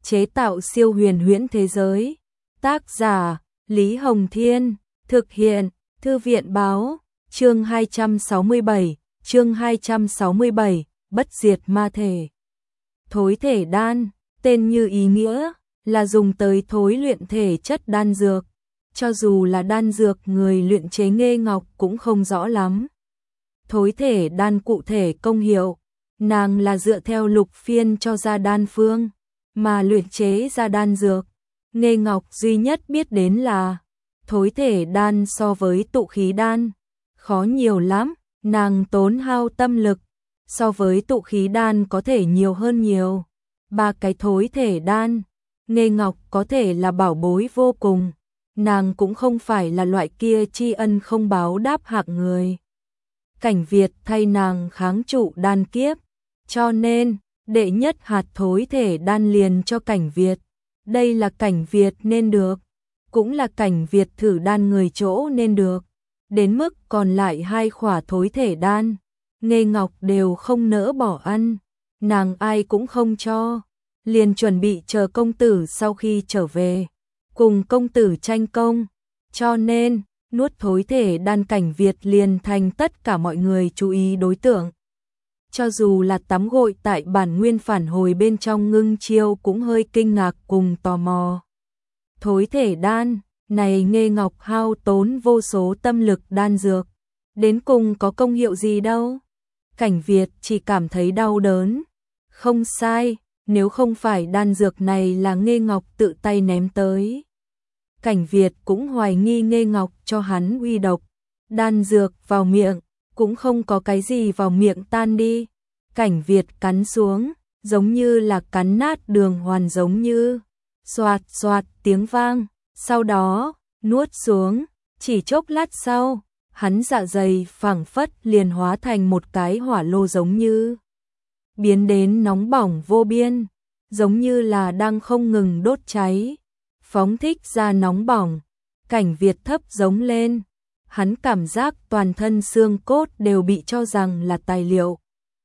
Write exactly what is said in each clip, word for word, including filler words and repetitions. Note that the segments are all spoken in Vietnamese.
chế tạo siêu huyền huyễn thế giới. Tác giả Lý Hồng Thiên, thực hiện Thư viện Báo, chương hai trăm sáu mươi bảy, chương hai trăm sáu mươi bảy, bất diệt ma thể. Thối thể đan, tên như ý nghĩa, là dùng tới thối luyện thể chất đan dược. Cho dù là đan dược người luyện chế Nghê Ngọc cũng không rõ lắm. Thối thể đan cụ thể công hiệu, nàng là dựa theo lục phiên cho ra đan phương, mà luyện chế ra đan dược. Nghê Ngọc duy nhất biết đến là thối thể đan so với tụ khí đan khó nhiều lắm, nàng tốn hao tâm lực, so với tụ khí đan có thể nhiều hơn nhiều. Ba cái thối thể đan, Nghê Ngọc có thể là bảo bối vô cùng, nàng cũng không phải là loại kia tri ân không báo đáp hạng người. Cảnh Việt thay nàng kháng trụ đan kiếp, cho nên đệ nhất hạt thối thể đan liền cho Cảnh Việt. Đây là Cảnh Việt nên được, cũng là Cảnh Việt thử đan người chỗ nên được. Đến mức còn lại hai khỏa thối thể đan, Nghê Ngọc đều không nỡ bỏ ăn, nàng ai cũng không cho, liền chuẩn bị chờ công tử sau khi trở về, cùng công tử tranh công, cho nên nuốt thối thể đan Cảnh Việt liền thành tất cả mọi người chú ý đối tượng. Cho dù là tắm gội tại bản nguyên phản hồi bên trong Ngưng Chiêu cũng hơi kinh ngạc cùng tò mò. Thối thể đan, này Nghê Ngọc hao tốn vô số tâm lực đan dược, đến cùng có công hiệu gì đâu. Cảnh Việt chỉ cảm thấy đau đớn. Không sai, nếu không phải đan dược này là Nghê Ngọc tự tay ném tới, Cảnh Việt cũng hoài nghi Nghê Ngọc cho hắn uy độc. Đan dược vào miệng, cũng không có cái gì vào miệng tan đi. Cảnh Việt cắn xuống, giống như là cắn nát đường hoàn, giống như xoạt xoạt tiếng vang, sau đó nuốt xuống. Chỉ chốc lát sau, hắn dạ dày phảng phất liền hóa thành một cái hỏa lô, giống như biến đến nóng bỏng vô biên, giống như là đang không ngừng đốt cháy, phóng thích ra nóng bỏng. Cảnh Việt thấp giống lên, hắn cảm giác toàn thân xương cốt đều bị cho rằng là tài liệu,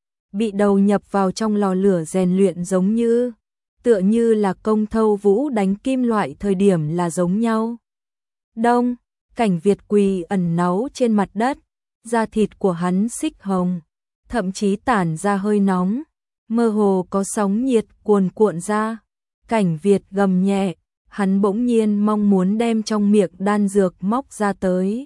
bị đầu nhập vào trong lò lửa rèn luyện, giống như tựa như là công thâu vũ đánh kim loại thời điểm là giống nhau. Đông, Cảnh Việt quỳ ẩn náu trên mặt đất, da thịt của hắn xích hồng, thậm chí tản ra hơi nóng, mơ hồ có sóng nhiệt cuồn cuộn ra. Cảnh Việt gầm nhẹ, hắn bỗng nhiên mong muốn đem trong miệng đan dược móc ra tới.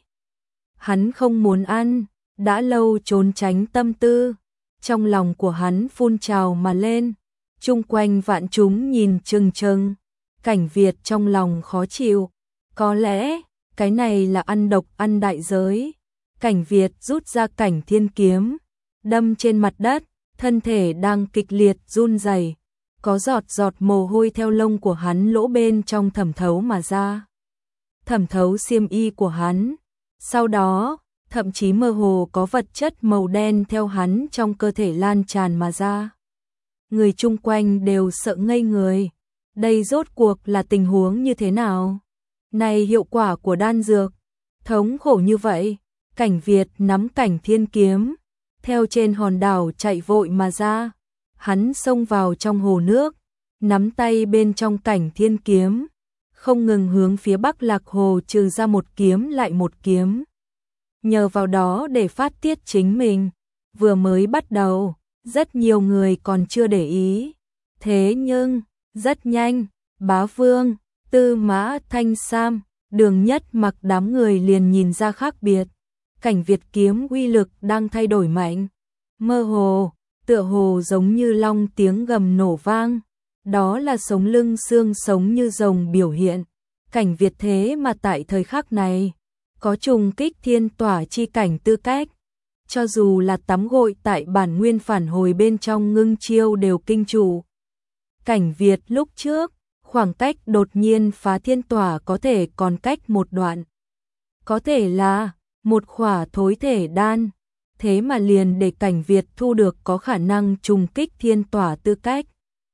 Hắn không muốn ăn, đã lâu trốn tránh tâm tư, trong lòng của hắn phun trào mà lên. Chung quanh vạn chúng nhìn chừng chừng, Cảnh Việt trong lòng khó chịu, có lẽ cái này là ăn độc ăn đại giới. Cảnh Việt rút ra Cảnh Thiên kiếm, đâm trên mặt đất, thân thể đang kịch liệt run rẩy, có giọt giọt mồ hôi theo lông của hắn lỗ bên trong thẩm thấu mà ra, thẩm thấu xiêm y của hắn. Sau đó, thậm chí mơ hồ có vật chất màu đen theo hắn trong cơ thể lan tràn mà ra. Người chung quanh đều sợ ngây người, đây rốt cuộc là tình huống như thế nào? Này hiệu quả của đan dược, thống khổ như vậy. Cảnh Việt nắm Cảnh Thiên kiếm, theo trên hòn đảo chạy vội mà ra. Hắn xông vào trong hồ nước, nắm tay bên trong Cảnh Thiên kiếm, không ngừng hướng phía Bắc Lạc Hồ trừ ra một kiếm lại một kiếm. Nhờ vào đó để phát tiết chính mình. Vừa mới bắt đầu, rất nhiều người còn chưa để ý. Thế nhưng, rất nhanh, Bá Vương, Tư Mã Thanh Sam, Đường Nhất Mặc đám người liền nhìn ra khác biệt. Cảnh Việt kiếm uy lực đang thay đổi mạnh, mơ hồ, tựa hồ giống như long tiếng gầm nổ vang. Đó là sống lưng xương sống như rồng biểu hiện. Cảnh Việt thế mà tại thời khắc này có trùng kích thiên tỏa chi cảnh tư cách. Cho dù là tắm gội tại bản nguyên phản hồi bên trong Ngưng Chiêu đều kinh trụ. Cảnh Việt lúc trước, khoảng cách đột nhiên phá thiên tỏa có thể còn cách một đoạn. Có thể là một khỏa thối thể đan, thế mà liền để Cảnh Việt thu được có khả năng trùng kích thiên tỏa tư cách.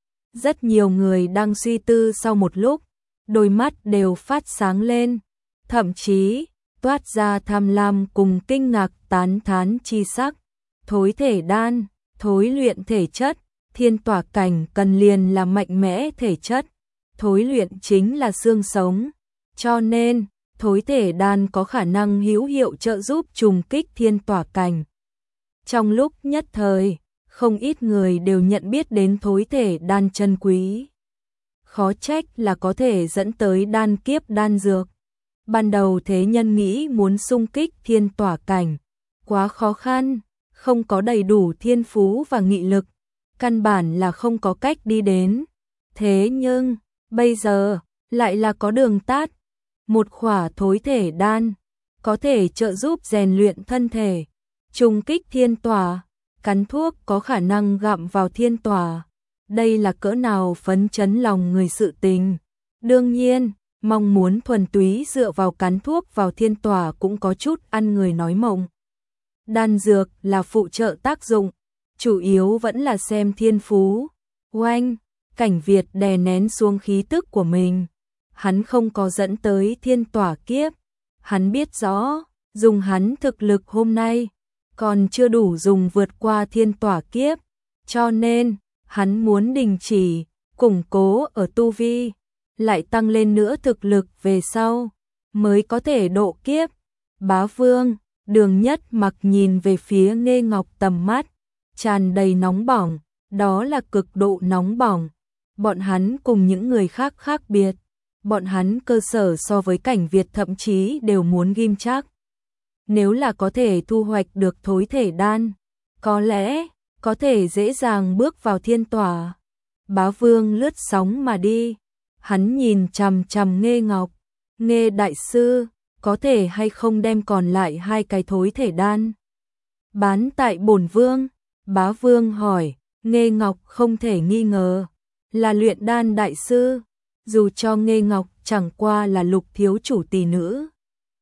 Rất nhiều người đang suy tư sau một lúc, đôi mắt đều phát sáng lên, thậm chí toát ra tham lam cùng kinh ngạc tán thán chi sắc. Thối thể đan, thối luyện thể chất, thiên tỏa cảnh cần liền là mạnh mẽ thể chất, thối luyện chính là xương sống, cho nên thối thể đan có khả năng hữu hiệu trợ giúp trùng kích thiên tỏa cảnh. Trong lúc nhất thời, không ít người đều nhận biết đến thối thể đan chân quý. Khó trách là có thể dẫn tới đan kiếp đan dược. Ban đầu thế nhân nghĩ muốn xung kích thiên tỏa cảnh, quá khó khăn, không có đầy đủ thiên phú và nghị lực, căn bản là không có cách đi đến. Thế nhưng, bây giờ, lại là có đường tắt. Một khỏa thối thể đan, có thể trợ giúp rèn luyện thân thể, trùng kích thiên tỏa, cắn thuốc có khả năng gặm vào thiên tỏa. Đây là cỡ nào phấn chấn lòng người sự tình. Đương nhiên, mong muốn thuần túy dựa vào cắn thuốc vào thiên tỏa cũng có chút ăn người nói mộng. Đan dược là phụ trợ tác dụng, chủ yếu vẫn là xem thiên phú. Oanh, Cảnh Việt đè nén xuống khí tức của mình. Hắn không có dẫn tới thiên tỏa kiếp. Hắn biết rõ, dùng hắn thực lực hôm nay, còn chưa đủ dùng vượt qua thiên tỏa kiếp. Cho nên, hắn muốn đình chỉ, củng cố ở tu vi, lại tăng lên nữa thực lực về sau, mới có thể độ kiếp. Bá Vương, Đường Nhất Mặc nhìn về phía Nghê Ngọc, tầm mắt tràn đầy nóng bỏng, đó là cực độ nóng bỏng. Bọn hắn cùng những người khác khác biệt, bọn hắn cơ sở so với Cảnh Việt thậm chí đều muốn ghim chắc. Nếu là có thể thu hoạch được thối thể đan, có lẽ có thể dễ dàng bước vào thiên tỏa. Bá Vương lướt sóng mà đi, hắn nhìn chằm chằm Nghê Ngọc. Nghê đại sư, có thể hay không đem còn lại hai cái thối thể đan bán tại bổn vương? Bá Vương hỏi. Nghê Ngọc không thể nghi ngờ là luyện đan đại sư, dù cho Nghê Ngọc chẳng qua là Lục thiếu chủ tỷ nữ.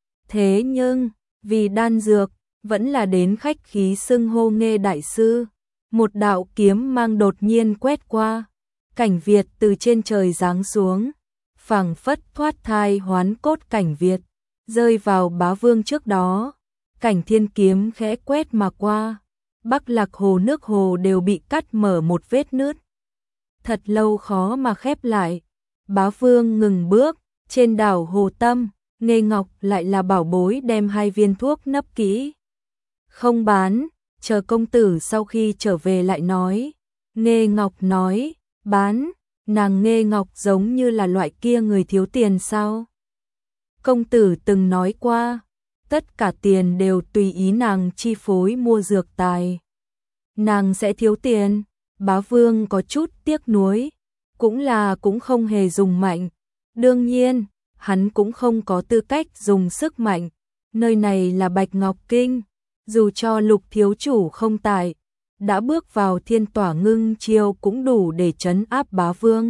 Thế nhưng, vì đan dược, vẫn là đến khách khí xưng hô Nghê đại sư. Một đạo kiếm mang đột nhiên quét qua, Cảnh Việt từ trên trời giáng xuống, phảng phất thoát thai hoán cốt Cảnh Việt, rơi vào Bá Vương trước đó. Cảnh thiên kiếm khẽ quét mà qua, Bắc Lạc hồ nước hồ đều bị cắt mở một vết nứt. Thật lâu khó mà khép lại. Bá Vương ngừng bước, trên đảo Hồ Tâm, Nghê Ngọc lại là bảo bối đem hai viên thuốc nấp kỹ. Không bán, chờ công tử sau khi trở về lại nói. Nghê Ngọc nói, bán, nàng Nghê Ngọc giống như là loại kia người thiếu tiền sao? Công tử từng nói qua, tất cả tiền đều tùy ý nàng chi phối mua dược tài. Nàng sẽ thiếu tiền. Bá Vương có chút tiếc nuối, cũng là cũng không hề dùng mạnh. Đương nhiên, hắn cũng không có tư cách dùng sức mạnh. Nơi này là Bạch Ngọc Kinh, dù cho Lục thiếu chủ không tại, đã bước vào thiên tỏa ngưng chiêu cũng đủ để trấn áp Bá Vương.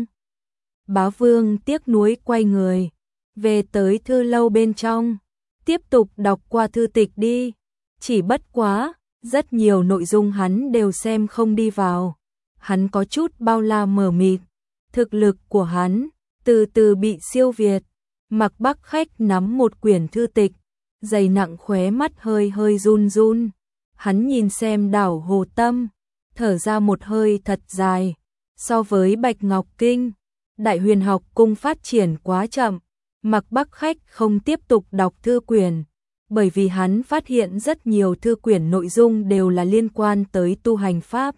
Bá Vương tiếc nuối quay người, về tới thư lâu bên trong, tiếp tục đọc qua thư tịch đi. Chỉ bất quá, rất nhiều nội dung hắn đều xem không đi vào. Hắn có chút bao la mờ mịt, thực lực của hắn từ từ bị siêu việt. Mặc Bắc Khách nắm một quyển thư tịch, dày nặng, khóe mắt hơi hơi run run. Hắn nhìn xem đảo Hồ Tâm, thở ra một hơi thật dài. So với Bạch Ngọc Kinh, Đại Huyền học cung phát triển quá chậm. Mặc Bắc Khách không tiếp tục đọc thư quyển, bởi vì hắn phát hiện rất nhiều thư quyển nội dung đều là liên quan tới tu hành pháp.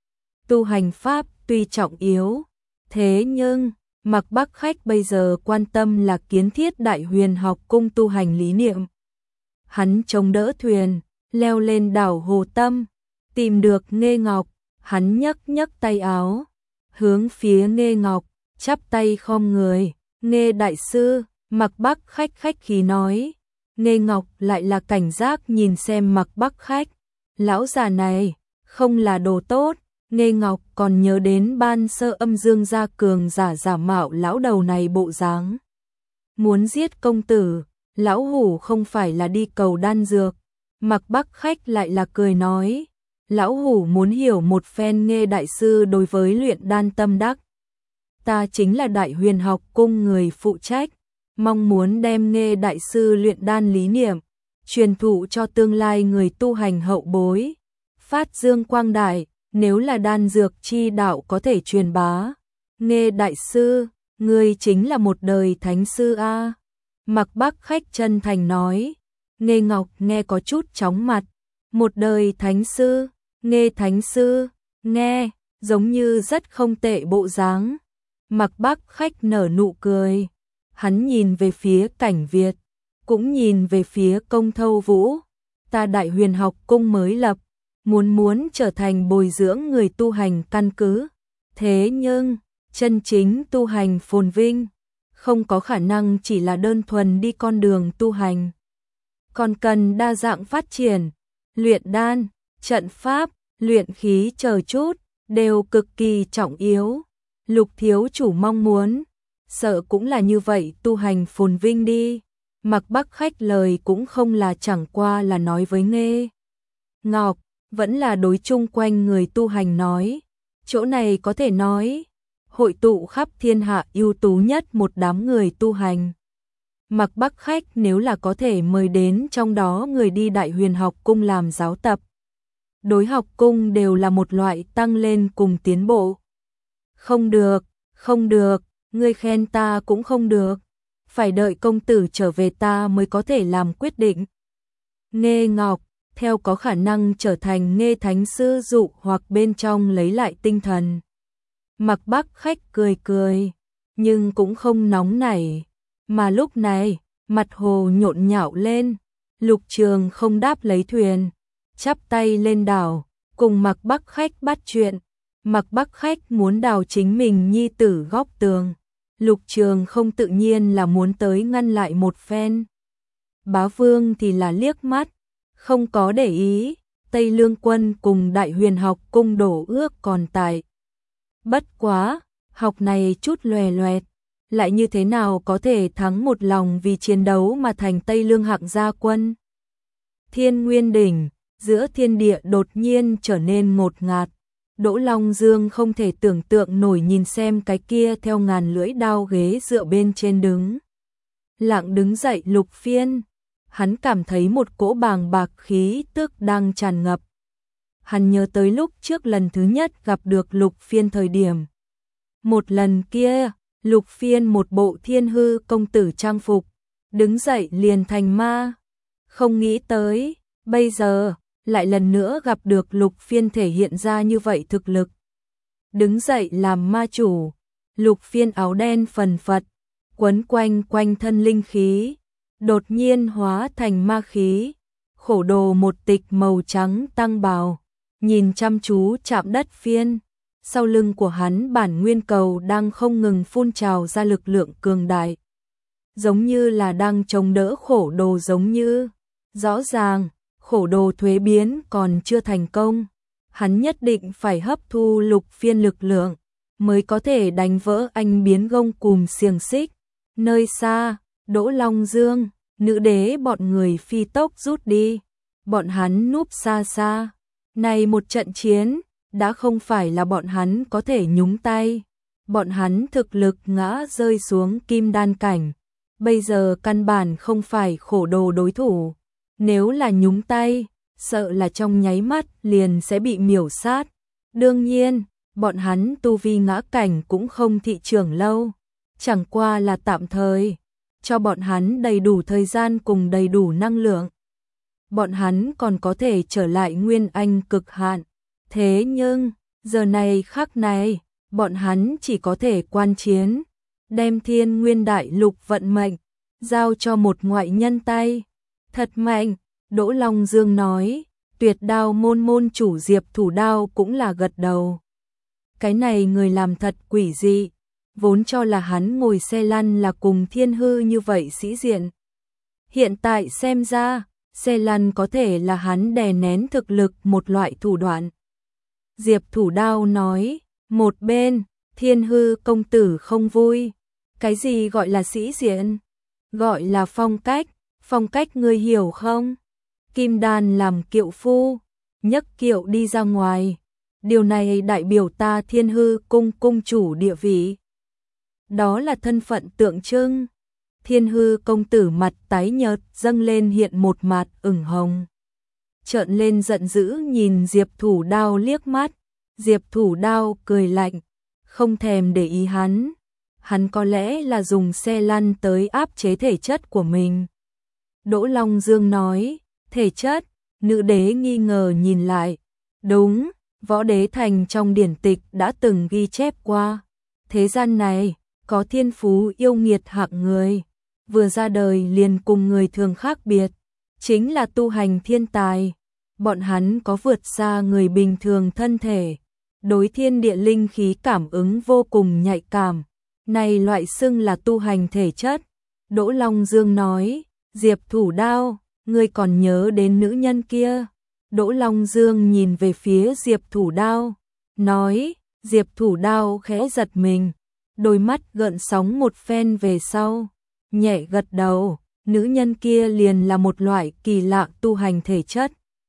Tu hành pháp tuy trọng yếu, thế nhưng Mặc Bắc Khách bây giờ quan tâm là kiến thiết Đại Huyền học cung tu hành lý niệm. Hắn chống đỡ thuyền, leo lên đảo Hồ Tâm, tìm được Nghê Ngọc, hắn nhấc nhấc tay áo, hướng phía Nghê Ngọc, chắp tay khom người. Nghê đại sư, Mặc Bắc Khách khách khí nói. Nghê Ngọc lại là cảnh giác nhìn xem Mặc Bắc Khách. Lão già này, không là đồ tốt. Nghê Ngọc còn nhớ đến ban sơ âm dương gia cường giả giả mạo lão đầu này bộ dáng. Muốn giết công tử, lão hủ không phải là đi cầu đan dược. Mặc Bắc Khách lại là cười nói. Lão hủ muốn hiểu một phen Nghê đại sư đối với luyện đan tâm đắc. Ta chính là Đại Huyền học cung người phụ trách, mong muốn đem Nghê đại sư luyện đan lý niệm truyền thụ cho tương lai người tu hành hậu bối, phát dương quang đại. nếu là đan dược chi đạo có thể truyền bá. Nghe đại sư, ngươi chính là một đời thánh sư a. Mạc Bắc Khách chân thành nói. Nghe Ngọc nghe có chút chóng mặt. Một đời thánh sư, nghe thánh sư, nghe, giống như rất không tệ bộ dáng. Mạc Bắc Khách nở nụ cười. Hắn nhìn về phía Cảnh Việt, cũng nhìn về phía Công Thâu Vũ. Ta Đại Huyền học cung mới lập, muốn muốn trở thành bồi dưỡng người tu hành căn cứ. Thế nhưng, chân chính tu hành phồn vinh, không có khả năng chỉ là đơn thuần đi con đường tu hành. Còn cần đa dạng phát triển, luyện đan, trận pháp, luyện khí chờ chút, đều cực kỳ trọng yếu. Lục thiếu chủ mong muốn, sợ cũng là như vậy tu hành phồn vinh đi. Mạc Bắc Khách lời cũng không là chẳng qua là nói với Nghê Ngọc, vẫn là đối chung quanh người tu hành nói. Chỗ này có thể nói, hội tụ khắp thiên hạ ưu tú nhất một đám người tu hành. Mạc Bắc Khách nếu là có thể mời đến trong đó người đi Đại Huyền học cung làm giáo tập. Đối học cung đều là một loại tăng lên cùng tiến bộ. Không được, không được, ngươi khen ta cũng không được. Phải đợi công tử trở về ta mới có thể làm quyết định. Nghê Ngọc, theo có khả năng trở thành Nghê Thánh Sư dụ hoặc bên trong lấy lại tinh thần. Mạc Bắc Khách cười cười, nhưng cũng không nóng nảy. Mà lúc này, mặt hồ nhộn nhạo lên, Lục Trường không đáp lấy thuyền, chắp tay lên đảo, cùng Mạc Bắc Khách bắt chuyện. Mạc Bắc Khách muốn đào chính mình nhi tử góc tường. Lục Trường không tự nhiên là muốn tới ngăn lại một phen. Bá Vương thì là liếc mắt, không có để ý, Tây Lương quân cùng Đại Huyền học cung đổ ước còn tại. Bất quá, học này chút lòe loẹt, lại như thế nào có thể thắng một lòng vì chiến đấu mà thành Tây Lương hạng gia quân. Thiên Nguyên Đỉnh, giữa thiên địa đột nhiên trở nên ngột ngạt. Đỗ Long Dương không thể tưởng tượng nổi nhìn xem cái kia theo ngàn lưỡi đao ghế dựa bên trên đứng. Lặng đứng dậy Lục Phiên, hắn cảm thấy một cỗ bàng bạc khí tức đang tràn ngập. Hắn nhớ tới lúc trước lần thứ nhất gặp được Lục Phiên thời điểm. Một lần kia, Lục Phiên một bộ thiên hư công tử trang phục, đứng dậy liền thành ma. Không nghĩ tới, bây giờ, lại lần nữa gặp được Lục Phiên thể hiện ra như vậy thực lực. Đứng dậy làm ma chủ, Lục Phiên áo đen phần phật, quấn quanh quanh thân linh khí, đột nhiên hóa thành ma khí, khổ đồ một tịch màu trắng tăng bào, nhìn chăm chú chạm đất Phiên. Sau lưng của hắn bản nguyên cầu đang không ngừng phun trào ra lực lượng cường đại, giống như là đang chống đỡ khổ đồ giống như. Rõ ràng, khổ đồ thuế biến còn chưa thành công, hắn nhất định phải hấp thu Lục Phiên lực lượng, mới có thể đánh vỡ anh biến gông cùm xiềng xích. Nơi xa, Đỗ Long Dương, nữ đế bọn người phi tốc rút đi, bọn hắn núp xa xa. Này một trận chiến, đã không phải là bọn hắn có thể nhúng tay. Bọn hắn thực lực ngã rơi xuống kim đan cảnh, bây giờ căn bản không phải khổ đồ đối thủ. Nếu là nhúng tay, sợ là trong nháy mắt liền sẽ bị miểu sát. Đương nhiên, bọn hắn tu vi ngã cảnh cũng không thị trường lâu, chẳng qua là tạm thời, cho bọn hắn đầy đủ thời gian cùng đầy đủ năng lượng. Bọn hắn còn có thể trở lại nguyên anh cực hạn. Thế nhưng, giờ này khắc này, bọn hắn chỉ có thể quan chiến, đem thiên nguyên đại lục vận mệnh, giao cho một ngoại nhân tay. Thật mạnh, Đỗ Long Dương nói, Tuyệt Đao môn môn chủ Diệp Thủ Đao cũng là gật đầu. Cái này người làm thật quỷ dị, vốn cho là hắn ngồi xe lăn là cùng thiên hư như vậy sĩ diện. Hiện tại xem ra, xe lăn có thể là hắn đè nén thực lực một loại thủ đoạn. Diệp Thủ Đao nói, một bên, thiên hư công tử không vui. Cái gì gọi là sĩ diện? Gọi là phong cách, phong cách ngươi hiểu không? Kim đan làm kiệu phu, nhấc kiệu đi ra ngoài. Điều này đại biểu ta thiên hư cung cung chủ địa vị. Đó là thân phận tượng trưng. Thiên hư công tử mặt tái nhợt dâng lên hiện một mặt ửng hồng. Trợn lên giận dữ nhìn Diệp Thủ Đao liếc mắt. Diệp Thủ Đao cười lạnh, không thèm để ý hắn. Hắn có lẽ là dùng xe lăn tới áp chế thể chất của mình. Đỗ Long Dương nói, thể chất, nữ đế nghi ngờ nhìn lại. Đúng, Võ Đế Thành trong điển tịch đã từng ghi chép qua. Thế gian này, có thiên phú yêu nghiệt hạng người. Vừa ra đời liền cùng người thường khác biệt. Chính là tu hành thiên tài. Bọn hắn có vượt xa người bình thường thân thể. Đối thiên địa linh khí cảm ứng vô cùng nhạy cảm. Này loại xưng là tu hành thể chất. Đỗ Long Dương nói, Diệp Thủ Đao, ngươi còn nhớ đến nữ nhân kia. Đỗ Long Dương nhìn về phía Diệp Thủ Đao, nói, Diệp Thủ Đao khẽ giật mình, đôi mắt gợn sóng một phen về sau, nhẹ gật đầu, nữ nhân kia liền là một loại kỳ lạ tu hành thể chất.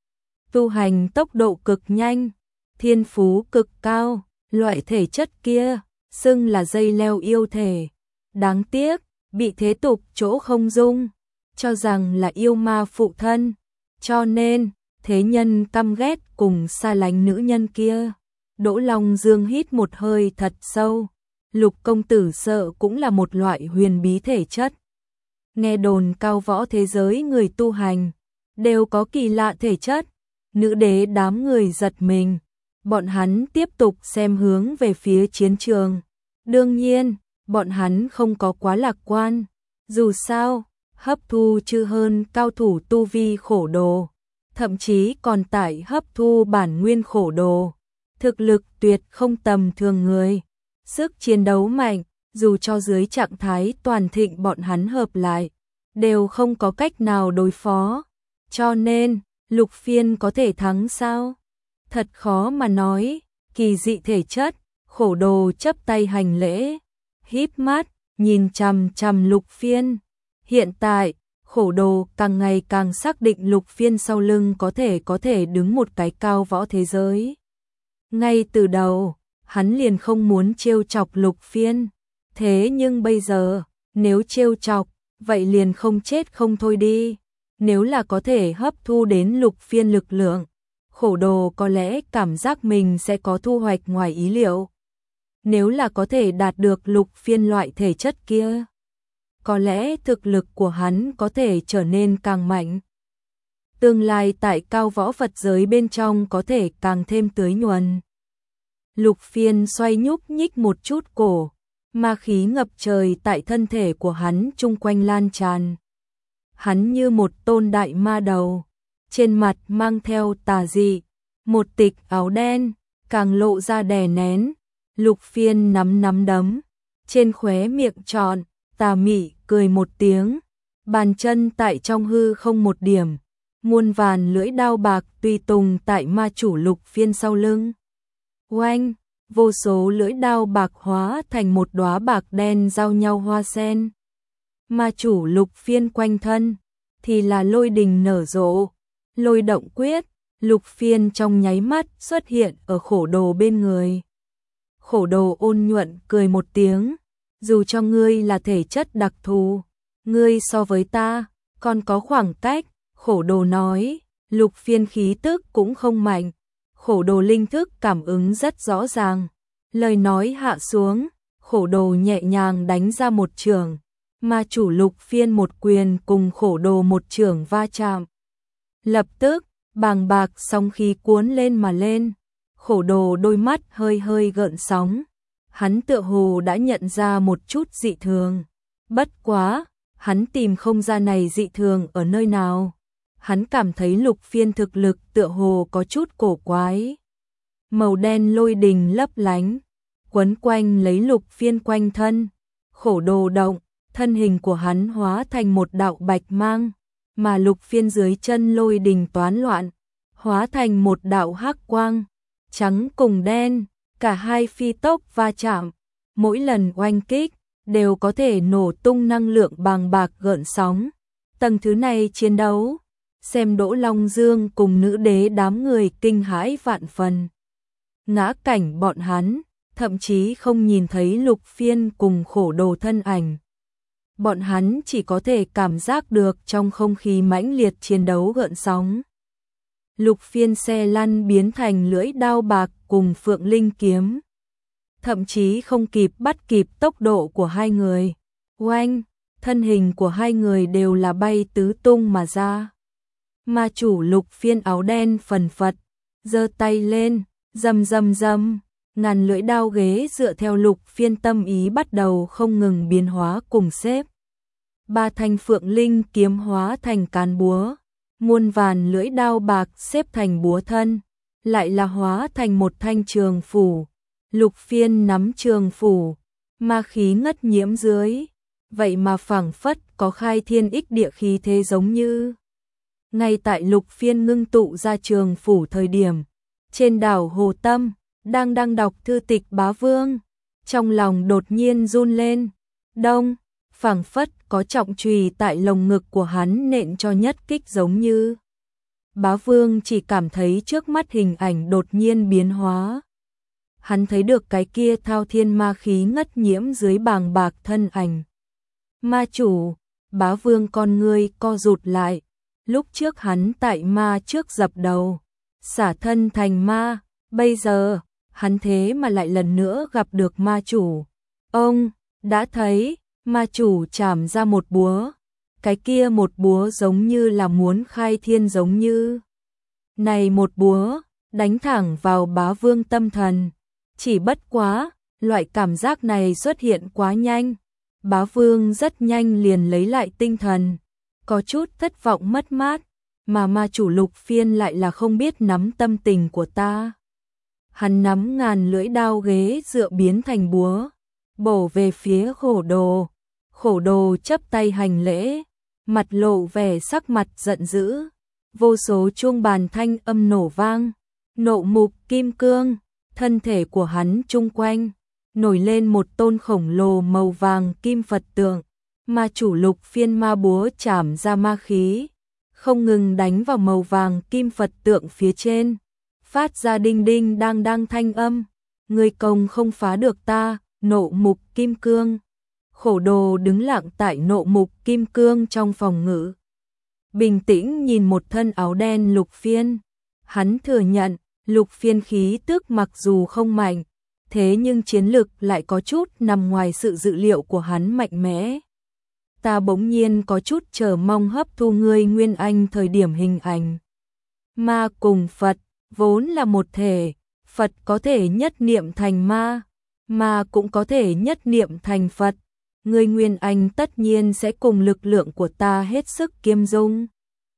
Tu hành tốc độ cực nhanh, thiên phú cực cao, loại thể chất kia, xưng là dây leo yêu thể. Đáng tiếc, bị thế tục chỗ không dung, cho rằng là yêu ma phụ thân, cho nên thế nhân căm ghét cùng xa lánh nữ nhân kia. Đỗ Long Dương hít một hơi thật sâu, Lục công tử sợ cũng là một loại huyền bí thể chất. Nghe đồn cao võ thế giới người tu hành đều có kỳ lạ thể chất. Nữ đế đám người giật mình, bọn hắn tiếp tục xem hướng về phía chiến trường. Đương nhiên, bọn hắn không có quá lạc quan, dù sao, hấp thu chư hơn cao thủ tu vi khổ đồ, thậm chí còn tại hấp thu bản nguyên khổ đồ. Thực lực tuyệt không tầm thường người, sức chiến đấu mạnh, dù cho dưới trạng thái toàn thịnh bọn hắn hợp lại, đều không có cách nào đối phó. Cho nên, Lục Phiên có thể thắng sao? Thật khó mà nói, kỳ dị thể chất, khổ đồ chấp tay hành lễ, híp mắt, nhìn chằm chằm Lục Phiên. Hiện tại, khổ đồ càng ngày càng xác định Lục Phiên sau lưng có thể có thể đứng một cái cao võ thế giới. Ngay từ đầu, hắn liền không muốn trêu chọc Lục Phiên. Thế nhưng bây giờ, nếu trêu chọc, vậy liền không chết không thôi đi. Nếu là có thể hấp thu đến Lục Phiên lực lượng, khổ đồ có lẽ cảm giác mình sẽ có thu hoạch ngoài ý liệu. Nếu là có thể đạt được Lục Phiên loại thể chất kia, có lẽ thực lực của hắn có thể trở nên càng mạnh. Tương lai tại cao võ Phật giới bên trong có thể càng thêm tưới nhuần. Lục Phiên xoay nhúc nhích một chút cổ, ma khí ngập trời tại thân thể của hắn chung quanh lan tràn. Hắn như một tôn đại ma đầu, trên mặt mang theo tà dị, một tịch áo đen, càng lộ ra đè nén. Lục Phiên nắm nắm đấm, trên khóe miệng tròn, tà mị cười một tiếng, bàn chân tại trong hư không một điểm, muôn vàn lưỡi đao bạc tùy tùng tại ma chủ Lục Phiên sau lưng. Oanh, vô số lưỡi đao bạc hóa thành một đóa bạc đen giao nhau hoa sen. Ma chủ Lục Phiên quanh thân thì là lôi đình nở rộ, lôi động quyết, Lục Phiên trong nháy mắt xuất hiện ở khổ đồ bên người. Khổ đồ ôn nhuận cười một tiếng, dù cho ngươi là thể chất đặc thù, ngươi so với ta còn có khoảng cách. Khổ đồ nói, Lục Phiên khí tức cũng không mạnh, khổ đồ linh thức cảm ứng rất rõ ràng. Lời nói hạ xuống, khổ đồ nhẹ nhàng đánh ra một chưởng, ma chủ Lục Phiên một quyền cùng khổ đồ một chưởng va chạm. Lập tức, bàng bạc sóng khí cuốn lên mà lên, khổ đồ đôi mắt hơi hơi gợn sóng. Hắn tựa hồ đã nhận ra một chút dị thường. Bất quá, hắn tìm không ra này dị thường ở nơi nào. Hắn cảm thấy Lục Phiên thực lực tựa hồ có chút cổ quái. Màu đen lôi đình lấp lánh, quấn quanh lấy Lục Phiên quanh thân. Khổ đồ động, thân hình của hắn hóa thành một đạo bạch mang, mà Lục Phiên dưới chân lôi đình toán loạn, hóa thành một đạo hắc quang, trắng cùng đen, cả hai phi tốc va chạm, mỗi lần oanh kích đều có thể nổ tung năng lượng bàng bạc gợn sóng. Tầng thứ này chiến đấu, xem Đỗ Long Dương cùng nữ đế đám người kinh hãi vạn phần. Ngã cảnh bọn hắn, thậm chí không nhìn thấy Lục Phiên cùng khổ đồ thân ảnh. Bọn hắn chỉ có thể cảm giác được trong không khí mãnh liệt chiến đấu gợn sóng. Lục Phiên xe lăn biến thành lưỡi đao bạc cùng Phượng Linh kiếm. Thậm chí không kịp bắt kịp tốc độ của hai người. Oanh, thân hình của hai người đều là bay tứ tung mà ra. Ma chủ Lục Phiên áo đen phần phật, giơ tay lên, rầm rầm rầm, ngàn lưỡi đao ghế dựa theo Lục Phiên tâm ý bắt đầu không ngừng biến hóa cùng xếp. Ba thanh Phượng Linh kiếm hóa thành cán búa, muôn vàn lưỡi đao bạc xếp thành búa thân, lại là hóa thành một thanh trường phủ. Lục Phiên nắm trường phủ, ma khí ngất nhiễm dưới, vậy mà phảng phất có khai thiên ích địa khí thế giống như. Ngay tại Lục Phiên ngưng tụ ra trường phủ thời điểm, trên đảo Hồ Tâm, đang đang đọc thư tịch Bá Vương, trong lòng đột nhiên run lên, đông, phảng phất có trọng chùy tại lồng ngực của hắn nện cho nhất kích giống như. Bá Vương chỉ cảm thấy trước mắt hình ảnh đột nhiên biến hóa. Hắn thấy được cái kia thao thiên ma khí ngất nhiễm dưới bàng bạc thân ảnh. Ma chủ, Bá Vương con ngươi co rụt lại, lúc trước hắn tại ma trước dập đầu, xả thân thành ma, bây giờ, hắn thế mà lại lần nữa gặp được ma chủ. Ông, đã thấy, ma chủ chảm ra một búa, cái kia một búa giống như là muốn khai thiên giống như. Này một búa, đánh thẳng vào Bá Vương tâm thần, chỉ bất quá, loại cảm giác này xuất hiện quá nhanh. Bá Vương rất nhanh liền lấy lại tinh thần, có chút thất vọng mất mát, mà ma chủ Lục Phiên lại là không biết nắm tâm tình của ta. Hắn nắm ngàn lưỡi đao ghế dựa biến thành búa, bổ về phía Khổ Đồ. Khổ Đồ chắp tay hành lễ, mặt lộ vẻ sắc mặt giận dữ. Vô số chuông bàn thanh âm nổ vang, nộ mục kim cương, thân thể của hắn chung quanh nổi lên một tôn khổng lồ màu vàng kim Phật tượng. Ma chủ Lục Phiên ma búa chảm ra ma khí, không ngừng đánh vào màu vàng kim Phật tượng phía trên, phát ra đinh đinh đang đang thanh âm. Người công không phá được ta, nộ mục kim cương. Khổ Đồ đứng lặng tại nộ mục kim cương trong phòng ngự, bình tĩnh nhìn một thân áo đen Lục Phiên. Hắn thừa nhận, Lục Phiên khí tức mặc dù không mạnh, thế nhưng chiến lực lại có chút nằm ngoài sự dự liệu của hắn mạnh mẽ. Ta bỗng nhiên có chút chờ mong hấp thu ngươi Nguyên Anh thời điểm hình ảnh. Ma cùng Phật, vốn là một thể, Phật có thể nhất niệm thành ma, ma cũng có thể nhất niệm thành Phật. Ngươi Nguyên Anh tất nhiên sẽ cùng lực lượng của ta hết sức kiêm dung.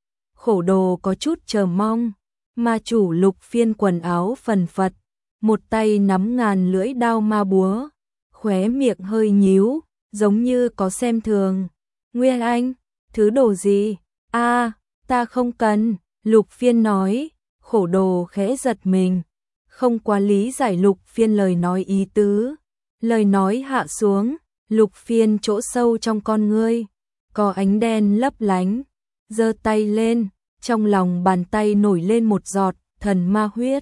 Khổ Đồ có chút chờ mong, ma chủ Lục Phiên quần áo phần phật, một tay nắm ngàn lưỡi đao ma búa, khóe miệng hơi nhíu, giống như có xem thường. Nguyên Anh, thứ đồ gì? A, à, ta không cần, Lục Phiên nói. Khổ Đồ khẽ giật mình, không quá lý giải Lục Phiên lời nói ý tứ. Lời nói hạ xuống, Lục Phiên chỗ sâu trong con ngươi có ánh đen lấp lánh, giơ tay lên, trong lòng bàn tay nổi lên một giọt thần ma huyết.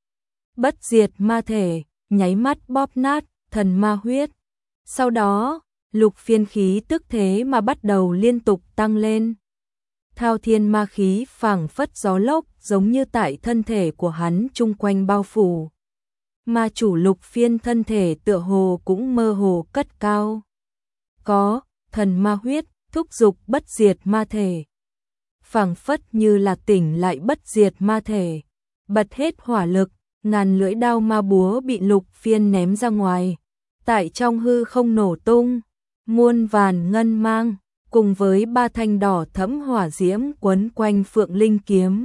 Bất diệt ma thể, nháy mắt bóp nát thần ma huyết. Sau đó, Lục Phiên khí tức thế mà bắt đầu liên tục tăng lên. Thao thiên ma khí phảng phất gió lốc giống như tại thân thể của hắn chung quanh bao phủ. Ma chủ Lục Phiên thân thể tựa hồ cũng mơ hồ cất cao. Có, thần ma huyết, thúc dục bất diệt ma thể. Phảng phất như là tỉnh lại bất diệt ma thể. Bật hết hỏa lực, ngàn lưỡi đao ma búa bị Lục Phiên ném ra ngoài. Tại trong hư không nổ tung, muôn vàn ngân mang, cùng với ba thanh đỏ thẫm hỏa diễm quấn quanh Phượng Linh kiếm.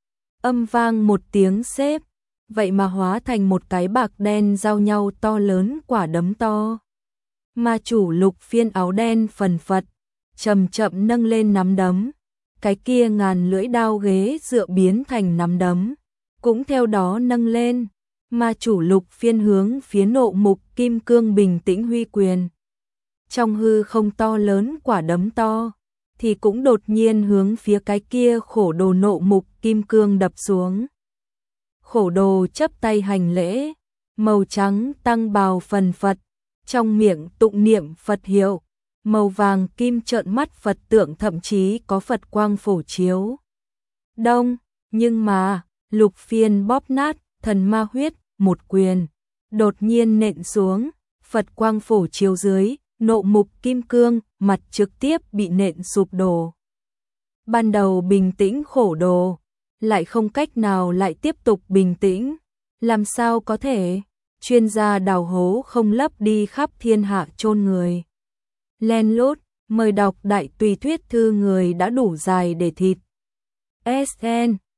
Âm vang một tiếng xếp, vậy mà hóa thành một cái bạc đen giao nhau to lớn quả đấm to. Ma chủ Lục Phiên áo đen phần phật, chậm chậm nâng lên nắm đấm, cái kia ngàn lưỡi đao ghế dựa biến thành nắm đấm, cũng theo đó nâng lên. Ma chủ Lục Phiên hướng phía nộ mục kim cương bình tĩnh huy quyền. Trong hư không to lớn quả đấm to, thì cũng đột nhiên hướng phía cái kia Khổ Đồ nộ mục kim cương đập xuống. Khổ Đồ chắp tay hành lễ, màu trắng tăng bào phần phật, trong miệng tụng niệm Phật hiệu, màu vàng kim trợn mắt Phật tượng thậm chí có Phật quang phổ chiếu. Đông, Nhưng mà, Lục Phiên bóp nát, thần ma huyết, một quyền, đột nhiên nện xuống, Phật quang phổ chiếu dưới, nộ mục kim cương, mặt trực tiếp bị nện sụp đổ. Ban đầu bình tĩnh khổ đồ, lại không cách nào lại tiếp tục bình tĩnh, làm sao có thể, chuyên gia đào hố không lấp đi khắp thiên hạ chôn người. Len lút, mời đọc đại tùy thuyết thư người đã đủ dài để thịt. ét en